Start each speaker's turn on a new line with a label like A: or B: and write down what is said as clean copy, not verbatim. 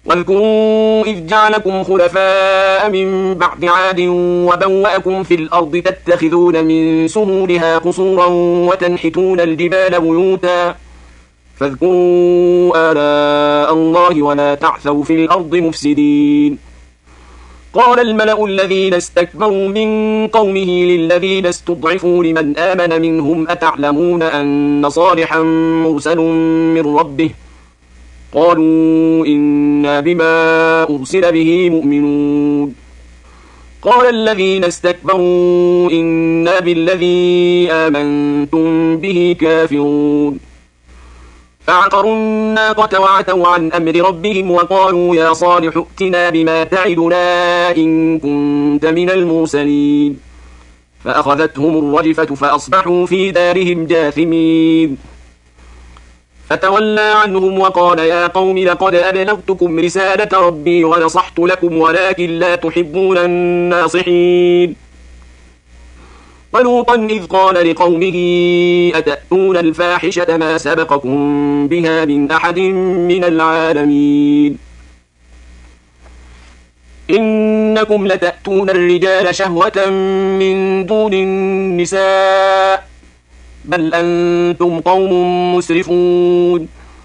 A: واذكروا إذ جعلكم خلفاء من بعد عاد وبوأكم في الأرض تتخذون من سهولها قصورا وتنحتون الجبال بيوتا فاذكروا آلاء الله ولا تعثوا في الأرض مفسدين. قال الملأ الذين استكبروا من قومه للذين استضعفوا لمن آمن منهم أتعلمون أن صالحا مرسل من ربه قالوا إنا بما أرسل به مؤمنون. قال الذين استكبروا إنا بالذي آمنتم به كافرون. فعقروا الناقة وعتوا عن أمر ربهم وقالوا يا صالح ائتنا بما تعدنا إن كنت من المرسلين. فأخذتهم الرجفة فأصبحوا في دارهم جاثمين. فتولى عنهم وقال يا قوم لقد أبلغتكم رسالة ربي ونصحت لكم ولكن لا تحبون الناصحين. ولوطا إذ قال لقومه أتأتون الفاحشة ما سبقكم بها من أحد من العالمين إنكم لتأتون الرجال شهوة من دون النساء بل أنتم قوم مسرفون.